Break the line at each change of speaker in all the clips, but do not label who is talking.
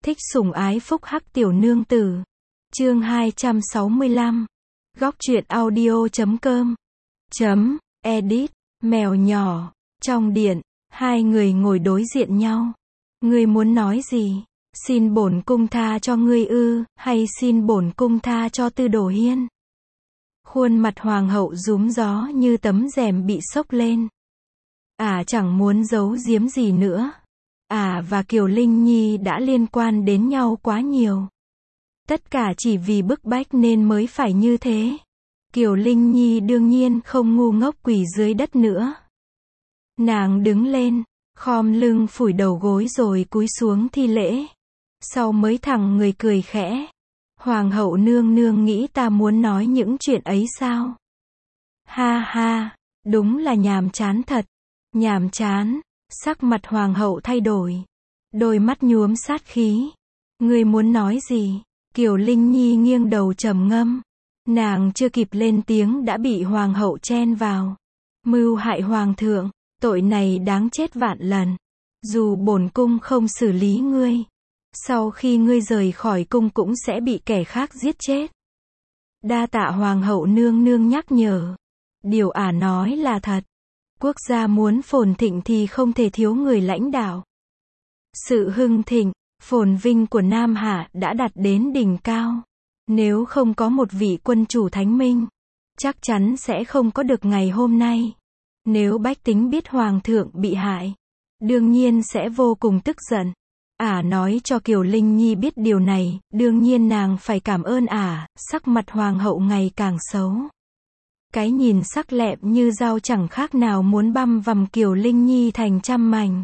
Thích sủng ái phúc hắc tiểu nương tử. Chương 265. Góc truyện audio.com. Edit. Mèo nhỏ. Trong điện, hai người ngồi đối diện nhau. Ngươi muốn nói gì? Xin bổn cung tha cho ngươi ư, hay xin bổn cung tha cho Tư Đồ Hiên? Khuôn mặt hoàng hậu rúm gió như tấm rèm bị xốc lên. Chẳng muốn giấu giếm gì nữa. Và Kiều Linh Nhi đã liên quan đến nhau quá nhiều. Tất cả chỉ vì bức bách nên mới phải như thế. Kiều Linh Nhi đương nhiên không ngu ngốc quỳ dưới đất nữa. Nàng đứng lên, khom lưng phủi đầu gối rồi cúi xuống thi lễ. Sau mới thẳng người cười khẽ. Hoàng hậu nương nương nghĩ ta muốn nói những chuyện ấy sao? Ha ha, đúng là nhàm chán thật. Nhàm chán. Sắc mặt hoàng hậu thay đổi. Đôi mắt nhuốm sát khí. Ngươi muốn nói gì? Kiều Linh Nhi nghiêng đầu trầm ngâm. Nàng chưa kịp lên tiếng đã bị hoàng hậu chen vào. Mưu hại hoàng thượng, tội này đáng chết vạn lần. Dù bổn cung không xử lý ngươi, sau khi ngươi rời khỏi cung cũng sẽ bị kẻ khác giết chết. Đa tạ hoàng hậu nương nương nhắc nhở. Điều nói là thật. Quốc gia muốn phồn thịnh thì không thể thiếu người lãnh đạo. Sự hưng thịnh, phồn vinh của Nam Hạ đã đạt đến đỉnh cao. Nếu không có một vị quân chủ thánh minh, chắc chắn sẽ không có được ngày hôm nay. Nếu bách tính biết hoàng thượng bị hại, đương nhiên sẽ vô cùng tức giận. Nói cho Kiều Linh Nhi biết điều này, đương nhiên nàng phải cảm ơn sắc mặt hoàng hậu ngày càng xấu. Cái nhìn sắc lẹm như dao chẳng khác nào muốn băm vằm Kiều Linh Nhi thành trăm mảnh.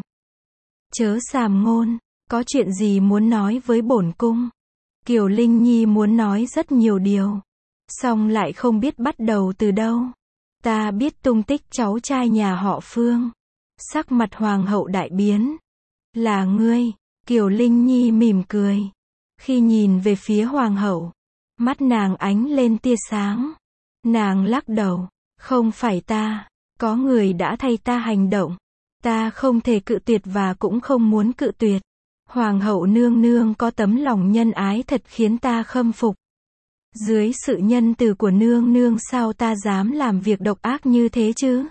Chớ sàm ngôn, có chuyện gì muốn nói với bổn cung? Kiều Linh Nhi muốn nói rất nhiều điều, song lại không biết bắt đầu từ đâu. Ta biết tung tích cháu trai nhà họ Phương. Sắc mặt hoàng hậu đại biến. Là ngươi? Kiều Linh Nhi mỉm cười. Khi nhìn về phía hoàng hậu, mắt nàng ánh lên tia sáng. Nàng lắc đầu. Không phải ta. Có người đã thay ta hành động. Ta không thể cự tuyệt và cũng không muốn cự tuyệt. Hoàng hậu nương nương có tấm lòng nhân ái thật khiến ta khâm phục. Dưới sự nhân từ của nương nương sao ta dám làm việc độc ác như thế chứ?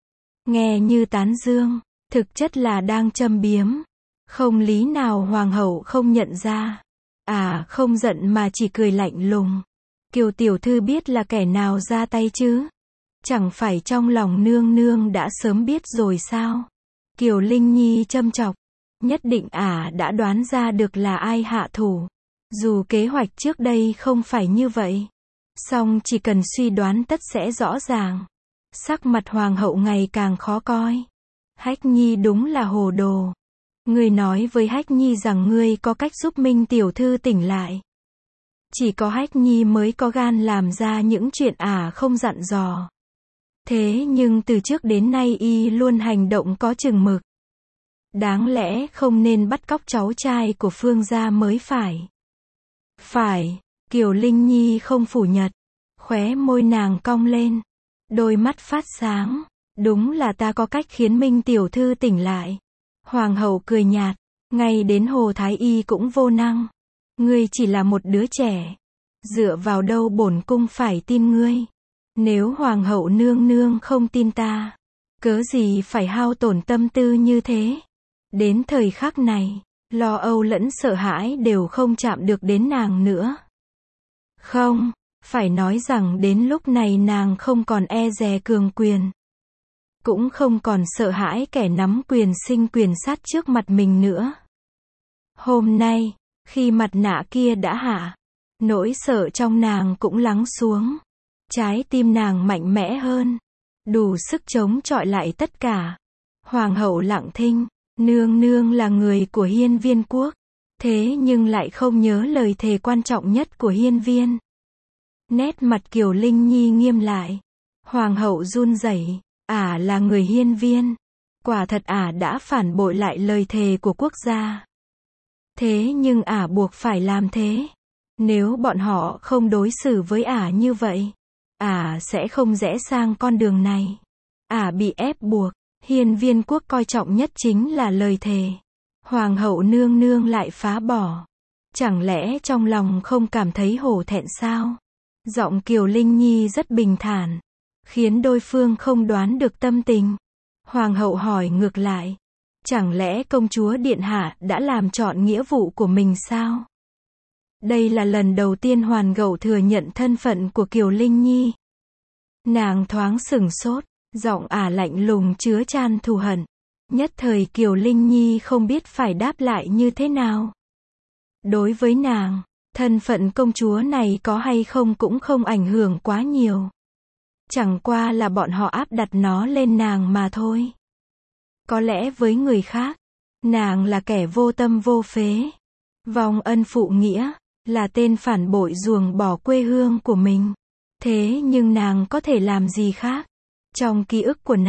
Nghe như tán dương, thực chất là đang châm biếm. Không lý nào hoàng hậu không nhận ra. Không giận mà chỉ cười lạnh lùng. Kiều tiểu thư biết là kẻ nào ra tay chứ? Chẳng phải trong lòng nương nương đã sớm biết rồi sao? Kiều Linh Nhi châm chọc. Nhất định đã đoán ra được là ai hạ thủ. Dù kế hoạch trước đây không phải như vậy, song chỉ cần suy đoán tất sẽ rõ ràng. Sắc mặt hoàng hậu ngày càng khó coi. Hách Nhi đúng là hồ đồ. Ngươi nói với Hách Nhi rằng ngươi có cách giúp Minh tiểu thư tỉnh lại. Chỉ có Hách Nhi mới có gan làm ra những chuyện không dặn dò. Thế nhưng từ trước đến nay y luôn hành động có chừng mực. Đáng lẽ không nên bắt cóc cháu trai của Phương gia mới phải. Phải, Kiều Linh Nhi không phủ nhận. Khóe môi nàng cong lên. Đôi mắt phát sáng. Đúng là ta có cách khiến Minh tiểu thư tỉnh lại. Hoàng hậu cười nhạt. Ngay đến Hồ Thái Y cũng vô năng. Ngươi chỉ là một đứa trẻ. Dựa vào đâu bổn cung phải tin ngươi? Nếu hoàng hậu nương nương không tin ta, cớ gì phải hao tổn tâm tư như thế? Đến thời khắc này, lo âu lẫn sợ hãi đều không chạm được đến nàng nữa. Không, phải nói rằng đến lúc này nàng không còn e dè cường quyền. Cũng không còn sợ hãi kẻ nắm quyền sinh quyền sát trước mặt mình nữa. Hôm nay, khi mặt nạ kia đã hạ, nỗi sợ trong nàng cũng lắng xuống. Trái tim nàng mạnh mẽ hơn, đủ sức chống chọi lại tất cả. Hoàng hậu lặng thinh. Nương nương là người của Hiên Viên quốc, thế nhưng lại không nhớ lời thề quan trọng nhất của Hiên Viên. Nét mặt Kiều Linh Nhi nghiêm lại. Hoàng hậu run rẩy. Là người Hiên Viên. Quả thật đã phản bội lại lời thề của quốc gia. Thế nhưng buộc phải làm thế. Nếu bọn họ không đối xử với như vậy, sẽ không rẽ sang con đường này. Bị ép buộc. Hiên Viên quốc coi trọng nhất chính là lời thề. Hoàng hậu nương nương lại phá bỏ. Chẳng lẽ trong lòng không cảm thấy hổ thẹn sao? Giọng Kiều Linh Nhi rất bình thản, khiến đối phương không đoán được tâm tình. Hoàng hậu hỏi ngược lại, chẳng lẽ công chúa điện hạ đã làm trọn nghĩa vụ của mình sao? Đây là lần đầu tiên Hoàn Hậu thừa nhận thân phận của Kiều Linh Nhi. Nàng thoáng sửng sốt, giọng ả lạnh lùng chứa chan thù hận. Nhất thời Kiều Linh Nhi không biết phải đáp lại như thế nào. Đối với nàng, thân phận công chúa này có hay không cũng không ảnh hưởng quá nhiều. Chẳng qua là bọn họ áp đặt nó lên nàng mà thôi. Có lẽ với người khác, nàng là kẻ vô tâm vô phế, vong ân phụ nghĩa, là tên phản bội ruồng bỏ quê hương của mình. Thế nhưng nàng có thể làm gì khác? Trong ký ức của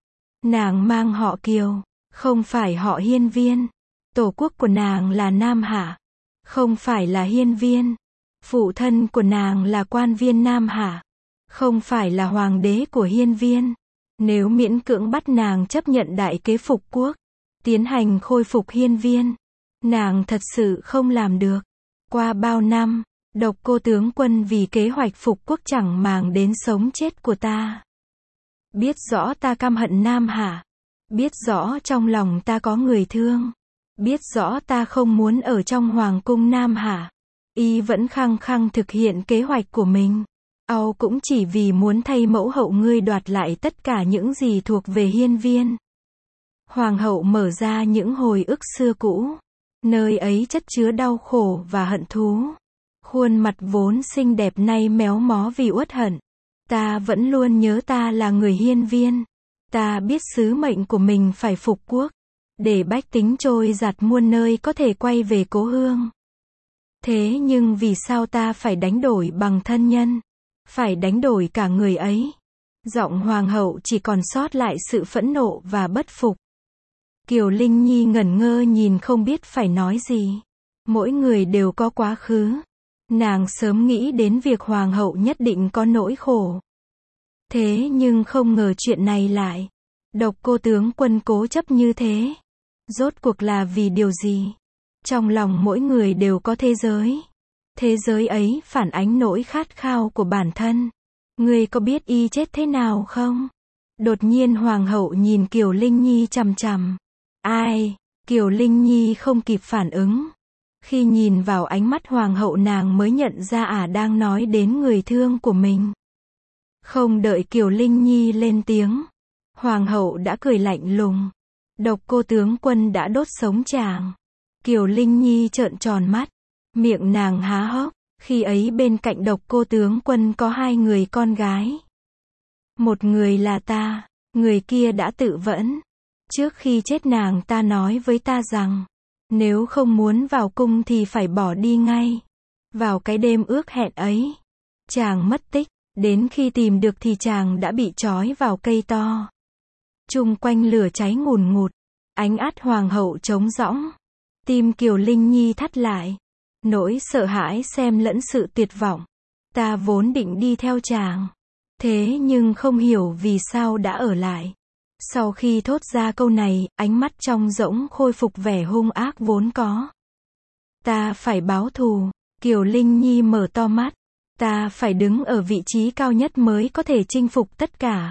nàng mang họ Kiều, không phải họ Hiên Viên. Tổ quốc của nàng là Nam Hạ, không phải là Hiên Viên. Phụ thân của nàng là quan viên Nam Hạ, không phải là hoàng đế của Hiên Viên. Nếu miễn cưỡng bắt nàng chấp nhận đại kế phục quốc, tiến hành khôi phục Hiên Viên, nàng thật sự không làm được. Qua bao năm, Độc Cô tướng quân vì kế hoạch phục quốc chẳng màng đến sống chết của ta. Biết rõ ta căm hận Nam Hạ, biết rõ trong lòng ta có người thương, biết rõ ta không muốn ở trong hoàng cung Nam Hạ, y vẫn khăng khăng thực hiện kế hoạch của mình. Cũng chỉ vì muốn thay mẫu hậu ngươi đoạt lại tất cả những gì thuộc về Hiên Viên. Hoàng hậu mở ra những hồi ức xưa cũ, nơi ấy chất chứa đau khổ và hận thú. Khuôn mặt vốn xinh đẹp nay méo mó vì uất hận. Ta vẫn luôn nhớ ta là người Hiên Viên. Ta biết sứ mệnh của mình phải phục quốc, để bách tính trôi giạt muôn nơi có thể quay về cố hương. Thế nhưng vì sao ta phải đánh đổi bằng thân nhân? Phải đánh đổi cả người ấy. Giọng hoàng hậu chỉ còn sót lại sự phẫn nộ và bất phục. Kiều Linh Nhi ngẩn ngơ nhìn không biết phải nói gì. Mỗi người đều có quá khứ. Nàng sớm nghĩ đến việc hoàng hậu nhất định có nỗi khổ. Thế nhưng không ngờ chuyện này lại. Độc Cô tướng quân cố chấp như thế. Rốt cuộc là vì điều gì? Trong lòng mỗi người đều có thế giới. Thế giới ấy phản ánh nỗi khát khao của bản thân. Ngươi có biết y chết thế nào không? Đột nhiên hoàng hậu nhìn Kiều Linh Nhi chằm chằm. Ai? Kiều Linh Nhi không kịp phản ứng. Khi nhìn vào ánh mắt hoàng hậu nàng mới nhận ra ả đang nói đến người thương của mình. Không đợi Kiều Linh Nhi lên tiếng, hoàng hậu đã cười lạnh lùng. Độc Cô tướng quân đã đốt sống chàng. Kiều Linh Nhi trợn tròn mắt, miệng nàng há hốc. Khi ấy bên cạnh Độc Cô tướng quân có 2 người con gái. Một người là ta, người kia đã tự vẫn. Trước khi chết nàng ta nói với ta rằng, nếu không muốn vào cung thì phải bỏ đi ngay. Vào cái đêm ước hẹn ấy, chàng mất tích, đến khi tìm được thì chàng đã bị trói vào cây to. Chung quanh lửa cháy ngùn ngụt, ánh át hoàng hậu trống rỗng. Tim Kiều Linh Nhi thắt lại, nỗi sợ hãi xen lẫn sự tuyệt vọng. Ta vốn định đi theo chàng, thế nhưng không hiểu vì sao đã ở lại. Sau khi thốt ra câu này, ánh mắt trống rỗng khôi phục vẻ hung ác vốn có. Ta phải báo thù. Kiều Linh Nhi mở to mắt. Ta phải đứng ở vị trí cao nhất mới có thể chinh phục tất cả.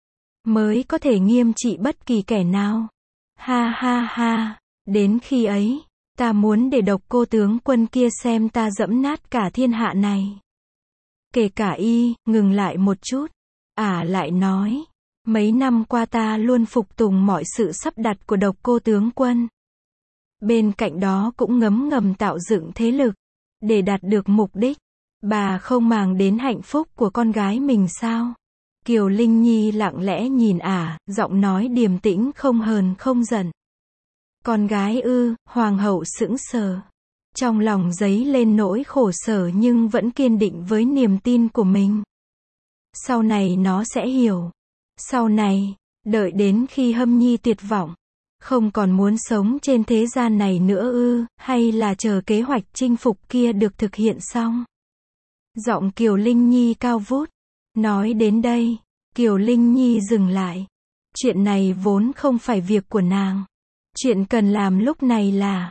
Mới có thể nghiêm trị bất kỳ kẻ nào. Ha ha ha. Đến khi ấy, ta muốn để Độc Cô tướng quân kia xem ta dẫm nát cả thiên hạ này. Kể cả y. Ngừng lại một chút. Lại nói. Mấy năm qua ta luôn phục tùng mọi sự sắp đặt của Độc Cô tướng quân. Bên cạnh đó cũng ngấm ngầm tạo dựng thế lực, để đạt được mục đích. Bà không màng đến hạnh phúc của con gái mình sao? Kiều Linh Nhi lặng lẽ nhìn giọng nói điềm tĩnh không hờn không giận. Con gái ư? Hoàng hậu sững sờ. Trong lòng dấy lên nỗi khổ sở nhưng vẫn kiên định với niềm tin của mình. Sau này nó sẽ hiểu. Sau này, đợi đến khi Hâm Nhi tuyệt vọng, không còn muốn sống trên thế gian này nữa ư, hay là chờ kế hoạch chinh phục kia được thực hiện xong? Giọng Kiều Linh Nhi cao vút. Nói đến đây, Kiều Linh Nhi dừng lại. Chuyện này vốn không phải việc của nàng. Chuyện cần làm lúc này là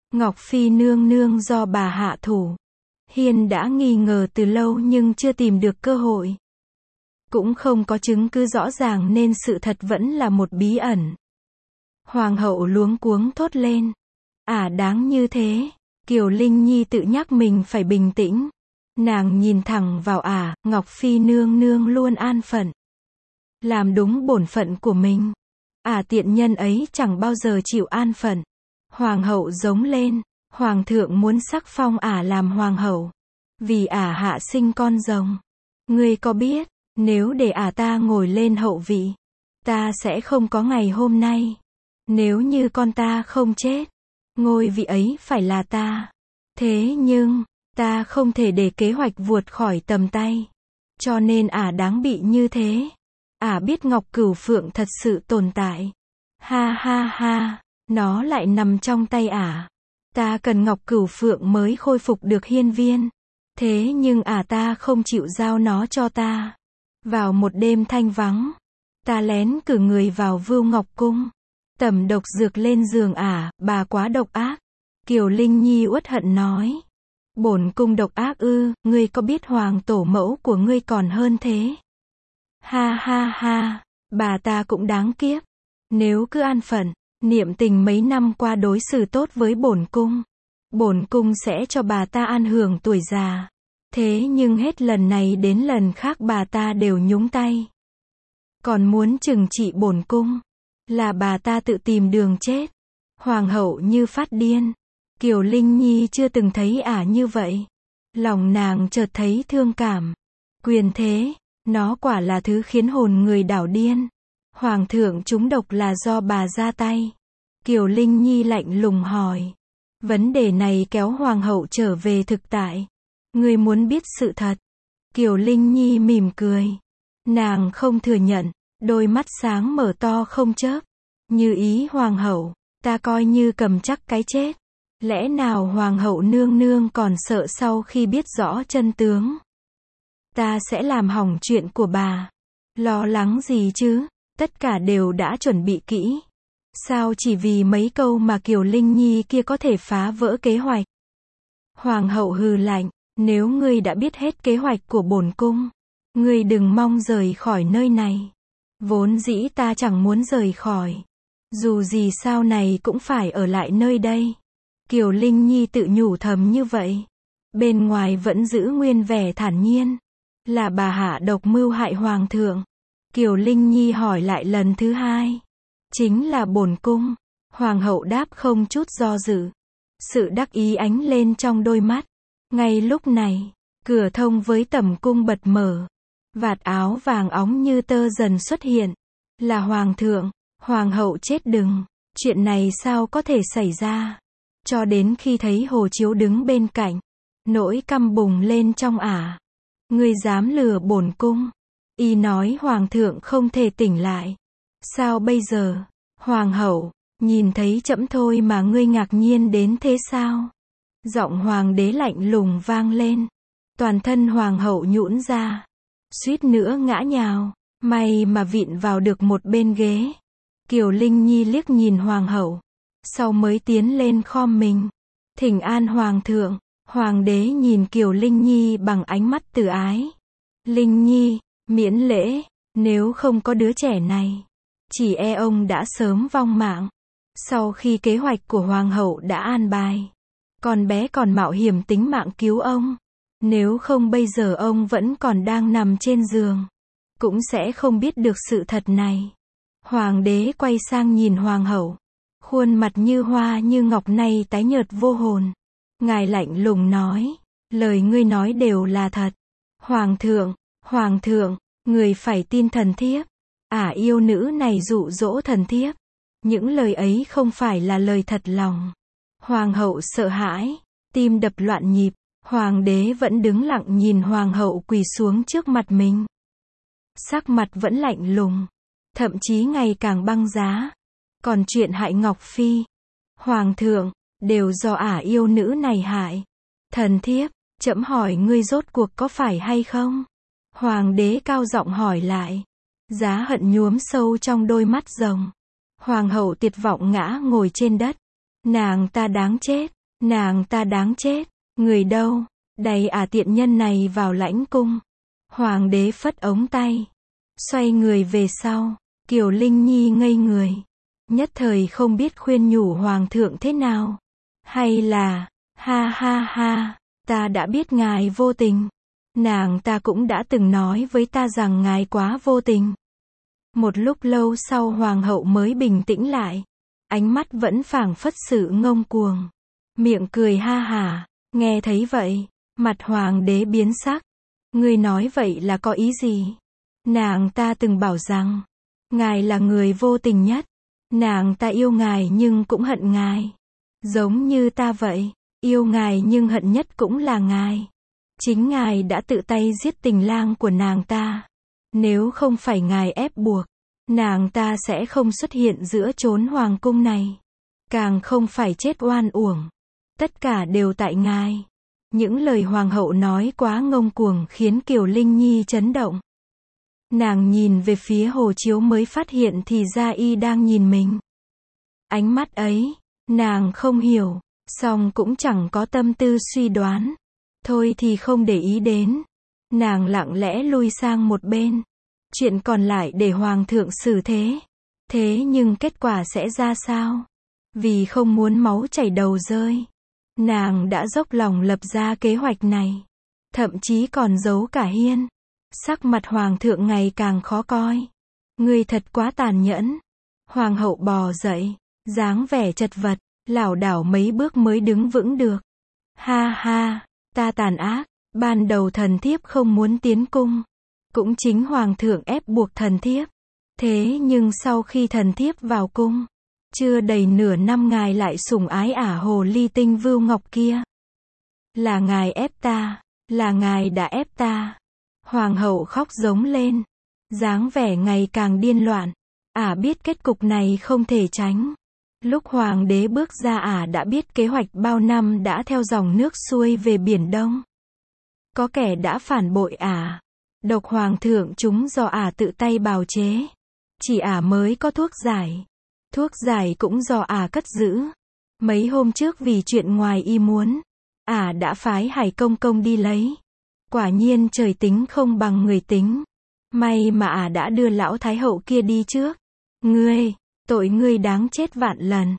Ngọc Phi nương nương do bà hạ thủ. Hiên đã nghi ngờ từ lâu nhưng chưa tìm được cơ hội. Cũng không có chứng cứ rõ ràng nên sự thật vẫn là một bí ẩn. Hoàng hậu luống cuống thốt lên. Đáng như thế. Kiều Linh Nhi tự nhắc mình phải bình tĩnh. Nàng nhìn thẳng vào Ngọc Phi nương nương luôn an phận. Làm đúng bổn phận của mình. Tiện nhân ấy chẳng bao giờ chịu an phận. Hoàng hậu giống lên. Hoàng thượng muốn sắc phong làm hoàng hậu. Vì hạ sinh con rồng. Ngươi có biết, nếu để ta ngồi lên hậu vị, ta sẽ không có ngày hôm nay. Nếu như con ta không chết, ngôi vị ấy phải là ta. Thế nhưng, ta không thể để kế hoạch vụt khỏi tầm tay. Cho nên đáng bị như thế. Biết Ngọc Cửu Phượng thật sự tồn tại. Ha ha ha, nó lại nằm trong tay Ta cần Ngọc Cửu Phượng mới khôi phục được hiên viên. Thế nhưng ta không chịu giao nó cho ta. Vào một đêm thanh vắng, ta lén cử người vào Vưu Ngọc Cung. Tẩm độc dược lên giường bà quá độc ác. Kiều Linh Nhi uất hận nói. Bổn cung độc ác ư, ngươi có biết hoàng tổ mẫu của ngươi còn hơn thế. Ha ha ha, bà ta cũng đáng kiếp. Nếu cứ an phận, niệm tình mấy năm qua đối xử tốt với bổn cung sẽ cho bà ta an hưởng tuổi già. Thế nhưng hết lần này đến lần khác bà ta đều nhúng tay. Còn muốn trừng trị bổn cung, là bà ta tự tìm đường chết. Hoàng hậu như phát điên. Kiều Linh Nhi chưa từng thấy như vậy. Lòng nàng chợt thấy thương cảm. Quyền thế, nó quả là thứ khiến hồn người đảo điên. Hoàng thượng trúng độc là do bà ra tay. Kiều Linh Nhi lạnh lùng hỏi. Vấn đề này kéo hoàng hậu trở về thực tại. Ngươi muốn biết sự thật. Kiều Linh Nhi mỉm cười. Nàng không thừa nhận, đôi mắt sáng mở to không chớp. Như ý hoàng hậu, ta coi như cầm chắc cái chết. Lẽ nào hoàng hậu nương nương còn sợ sau khi biết rõ chân tướng? Ta sẽ làm hỏng chuyện của bà. Lo lắng gì chứ, tất cả đều đã chuẩn bị kỹ. Sao chỉ vì mấy câu mà Kiều Linh Nhi kia có thể phá vỡ kế hoạch? Hoàng hậu hừ lạnh, nếu ngươi đã biết hết kế hoạch của bổn cung, ngươi đừng mong rời khỏi nơi này. Vốn dĩ ta chẳng muốn rời khỏi. Dù gì sau này cũng phải ở lại nơi đây. Kiều Linh Nhi tự nhủ thầm như vậy. Bên ngoài vẫn giữ nguyên vẻ thản nhiên. Là bà hạ độc mưu hại hoàng thượng. Kiều Linh Nhi hỏi lại lần thứ hai. Chính là bổn cung. Hoàng hậu đáp không chút do dự. Sự đắc ý ánh lên trong đôi mắt. Ngay lúc này, cửa thông với tẩm cung bật mở. Vạt áo vàng óng như tơ dần xuất hiện. Là hoàng thượng. Hoàng hậu chết đừng. Chuyện này sao có thể xảy ra? Cho đến khi thấy Hồ Chiếu đứng bên cạnh. Nỗi căm bùng lên trong Ngươi dám lừa bổn cung. Y nói hoàng thượng không thể tỉnh lại. Sao bây giờ? Hoàng hậu, nhìn thấy trẫm thôi mà ngươi ngạc nhiên đến thế sao? Giọng hoàng đế lạnh lùng vang lên. Toàn thân hoàng hậu nhũn ra. Suýt nữa ngã nhào. May mà vịn vào được một bên ghế. Kiều Linh Nhi liếc nhìn hoàng hậu. Sau mới tiến lên khom mình. Thỉnh an hoàng thượng. Hoàng đế nhìn Kiều Linh Nhi bằng ánh mắt từ ái. Linh Nhi, miễn lễ, nếu không có đứa trẻ này, chỉ ông đã sớm vong mạng. Sau khi kế hoạch của hoàng hậu đã an bài, con bé còn mạo hiểm tính mạng cứu ông. Nếu không bây giờ ông vẫn còn đang nằm trên giường, cũng sẽ không biết được sự thật này. Hoàng đế quay sang nhìn hoàng hậu. Khuôn mặt như hoa như ngọc nay tái nhợt vô hồn. Ngài lạnh lùng nói, lời ngươi nói đều là thật. Hoàng thượng, người phải tin thần thiếp. Yêu nữ này dụ dỗ thần thiếp. Những lời ấy không phải là lời thật lòng. Hoàng hậu sợ hãi, tim đập loạn nhịp. Hoàng đế vẫn đứng lặng nhìn hoàng hậu quỳ xuống trước mặt mình. Sắc mặt vẫn lạnh lùng, thậm chí ngày càng băng giá. Còn chuyện hại Ngọc Phi, hoàng thượng, đều do yêu nữ này hại. Thần thiếp, trẫm hỏi ngươi rốt cuộc có phải hay không? Hoàng đế cao giọng hỏi lại. Giá hận nhuốm sâu trong đôi mắt rồng. Hoàng hậu tuyệt vọng ngã ngồi trên đất. Nàng ta đáng chết. Nàng ta đáng chết, người đâu, đày tiện nhân này vào lãnh cung. Hoàng đế phất ống tay, xoay người về sau, Kiều Linh Nhi ngây người, nhất thời không biết khuyên nhủ hoàng thượng thế nào. Hay là, ha ha ha, ta đã biết ngài vô tình. Nàng ta cũng đã từng nói với ta rằng ngài quá vô tình. Một lúc lâu sau hoàng hậu mới bình tĩnh lại, ánh mắt vẫn phảng phất sự ngông cuồng, miệng cười ha hả. Nghe thấy vậy, mặt hoàng đế biến sắc. Ngươi nói vậy là có ý gì? Nàng ta từng bảo rằng, ngài là người vô tình nhất. Nàng ta yêu ngài nhưng cũng hận ngài. Giống như ta vậy, yêu ngài nhưng hận nhất cũng là ngài. Chính ngài đã tự tay giết tình lang của nàng ta. Nếu không phải ngài ép buộc, nàng ta sẽ không xuất hiện giữa chốn hoàng cung này. Càng không phải chết oan uổng. Tất cả đều tại ngài. Những lời hoàng hậu nói quá ngông cuồng khiến Kiều Linh Nhi chấn động. Nàng nhìn về phía hồ chiếu mới phát hiện thì ra y đang nhìn mình. Ánh mắt ấy, nàng không hiểu, song cũng chẳng có tâm tư suy đoán. Thôi thì không để ý đến. Nàng lặng lẽ lui sang một bên. Chuyện còn lại để hoàng thượng xử thế. Thế nhưng kết quả sẽ ra sao? Vì không muốn máu chảy đầu rơi, nàng đã dốc lòng lập ra kế hoạch này. Thậm chí còn giấu cả Hiên. Sắc mặt hoàng thượng ngày càng khó coi. Ngươi thật quá tàn nhẫn. Hoàng hậu bò dậy, dáng vẻ chật vật, lảo đảo mấy bước mới đứng vững được. Ha ha, ta tàn ác, ban đầu thần thiếp không muốn tiến cung. Cũng chính hoàng thượng ép buộc thần thiếp. Thế nhưng sau khi thần thiếp vào cung, chưa đầy nửa năm ngài lại sủng ái hồ ly tinh Vưu Ngọc kia. Là ngài ép ta, là ngài đã ép ta. Hoàng hậu khóc giống lên, dáng vẻ ngày càng điên loạn. Biết kết cục này không thể tránh. Lúc hoàng đế bước ra đã biết kế hoạch bao năm đã theo dòng nước xuôi về Biển Đông. Có kẻ đã phản bội độc hoàng thượng chúng do tự tay bào chế. Chỉ mới có thuốc giải. Thuốc giải cũng do cất giữ. Mấy hôm trước vì chuyện ngoài ý muốn, đã phái Hải Công Công đi lấy. Quả nhiên trời tính không bằng người tính. May mà đã đưa lão thái hậu kia đi trước. Ngươi, tội ngươi đáng chết vạn lần.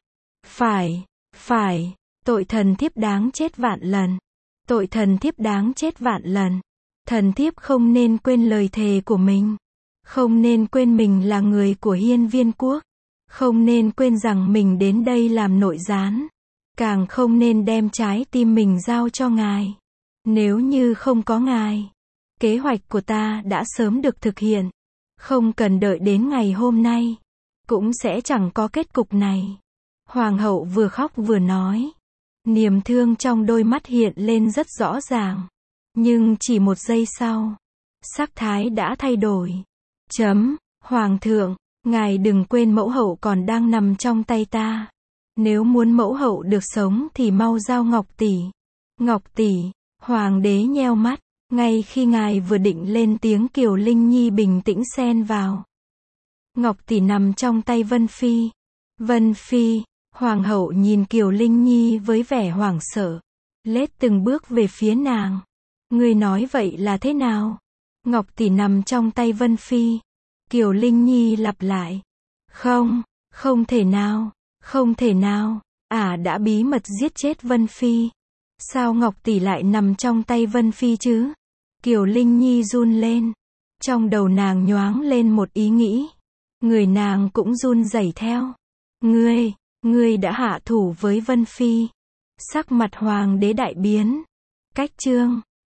Phải, tội thần thiếp đáng chết vạn lần. Tội thần thiếp đáng chết vạn lần. Thần thiếp không nên quên lời thề của mình. Không nên quên mình là người của Hiên Viên quốc. Không nên quên rằng mình đến đây làm nội gián. Càng không nên đem trái tim mình giao cho ngài. Nếu như không có ngài, kế hoạch của ta đã sớm được thực hiện. Không cần đợi đến ngày hôm nay, cũng sẽ chẳng có kết cục này. Hoàng hậu vừa khóc vừa nói. Niềm thương trong đôi mắt hiện lên rất rõ ràng. Nhưng chỉ một giây sau, sắc thái đã thay đổi. Hoàng thượng, ngài đừng quên mẫu hậu còn đang nằm trong tay ta. Nếu muốn mẫu hậu được sống thì mau giao Ngọc tỷ. Ngọc tỷ, hoàng đế nheo mắt. Ngay khi ngài vừa định lên tiếng Kiều Linh Nhi bình tĩnh xen vào. Ngọc tỷ nằm trong tay Vân Phi. Vân Phi, hoàng hậu nhìn Kiều Linh Nhi với vẻ hoảng sợ. Lết từng bước về phía nàng. Ngươi nói vậy là thế nào? Ngọc tỷ nằm trong tay Vân Phi. Kiều Linh Nhi lặp lại. Không thể nào, không thể nào. Đã bí mật giết chết Vân Phi. Sao Ngọc tỷ lại nằm trong tay Vân Phi chứ? Kiều Linh Nhi run lên. Trong đầu nàng nhoáng lên một ý nghĩ. Người nàng cũng run rẩy theo. Ngươi đã hạ thủ với Vân Phi. Sắc mặt hoàng đế đại biến. Cách chương